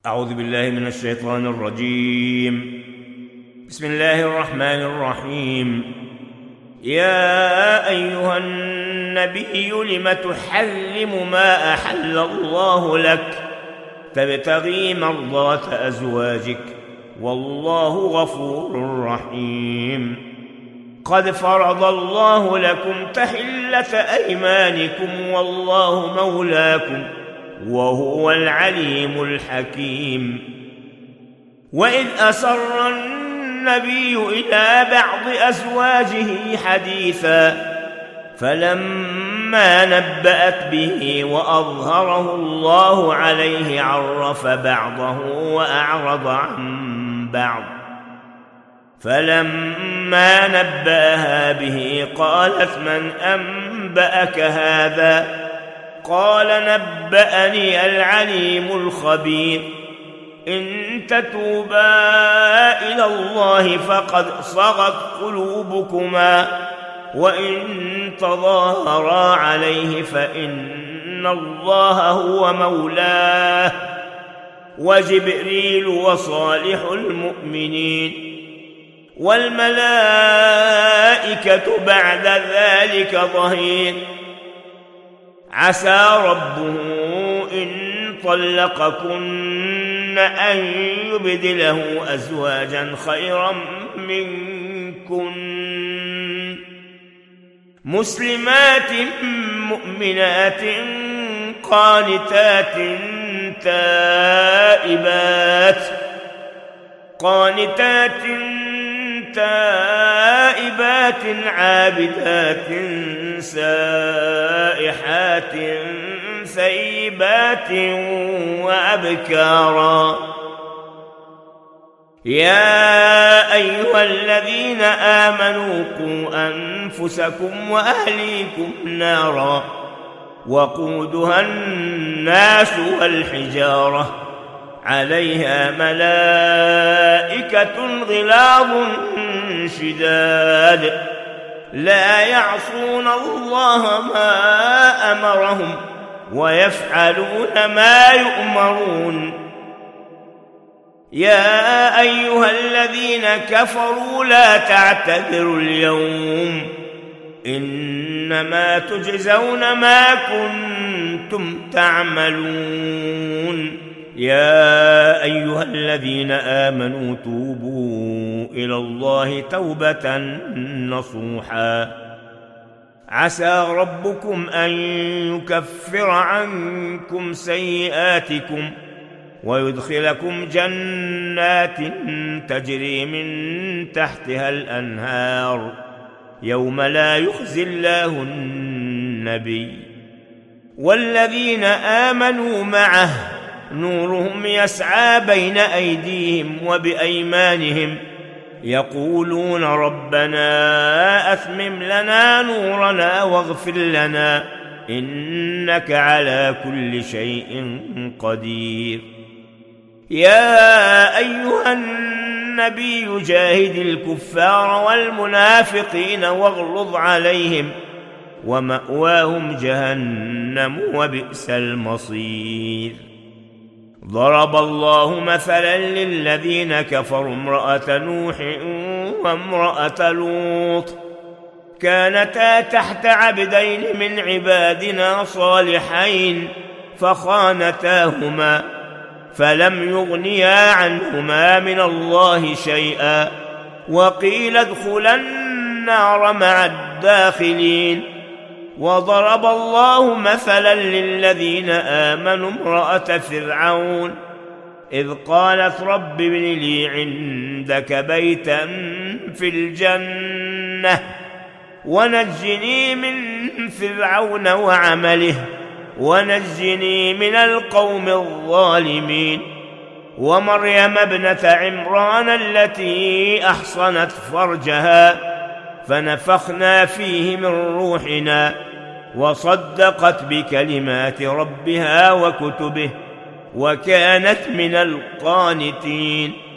أعوذ بالله من الشيطان الرجيم. بسم الله الرحمن الرحيم. يا أيها النبي لم تحرم ما أحل الله لك تبتغي مرضات أزواجك والله غفور رحيم. قد فرض الله لكم تحلة أيمانكم والله مولاكم وهو العليم الحكيم. وإذ أسر النبي إلى بعض أزواجه حديثا فلما نبأت به وأظهره الله عليه عرف بعضه وأعرض عن بعض. فلما نبأها به قالت من أنبأك هذا؟ قال نبأني العليم الخبير. إن تتوبا إلى الله فقد صغت قلوبكما وإن تظاهرا عليه فإن الله هو مولاه وجبريل وصالح المؤمنين والملائكة بعد ذلك ظهير. عسى ربه إن طلقكن أن يبدله أزواجا خيرا منكن مسلمات مؤمنات قانتات تائبات عابدات سائحات ثيبات وأبكارا. يا أيها الذين آمنوا قوا أنفسكم وأهليكم نارا وقودها الناس والحجارة عليها ملائكة غلاظ شداد لا يعصون الله ما أمرهم ويفعلون ما يؤمرون. يا أيها الذين كفروا لا تعتذروا اليوم إنما تجزون ما كنتم تعملون. يا أيها الذين آمنوا توبوا إلى الله توبة نصوحا عسى ربكم أن يكفر عنكم سيئاتكم ويدخلكم جنات تجري من تحتها الأنهار يوم لا يخزي الله النبي والذين آمنوا معه نورهم يسعى بين أيديهم وبأيمانهم يقولون ربنا أتمم لنا نورنا واغفر لنا إنك على كل شيء قدير. يا أيها النبي جاهد الكفار والمنافقين واغلظ عليهم ومأواهم جهنم وبئس المصير. ضرب الله مثلا للذين كفروا امرأة نوح وامرأة لوط كانتا تحت عبدين من عبادنا صالحين فخانتاهما فلم يغنيا عنهما من الله شيئا وقيل ادخلا النار مع الداخلين. وضرب الله مثلا للذين آمنوا امرأة فرعون إذ قالت رب ابن لي عندك بيتا في الجنة ونجني من فرعون وعمله ونجني من القوم الظالمين. ومريم ابنة عمران التي أحصنت فرجها فنفخنا فيه من روحنا وصدقت بكلمات ربها وكتبه وكانت من القانتين.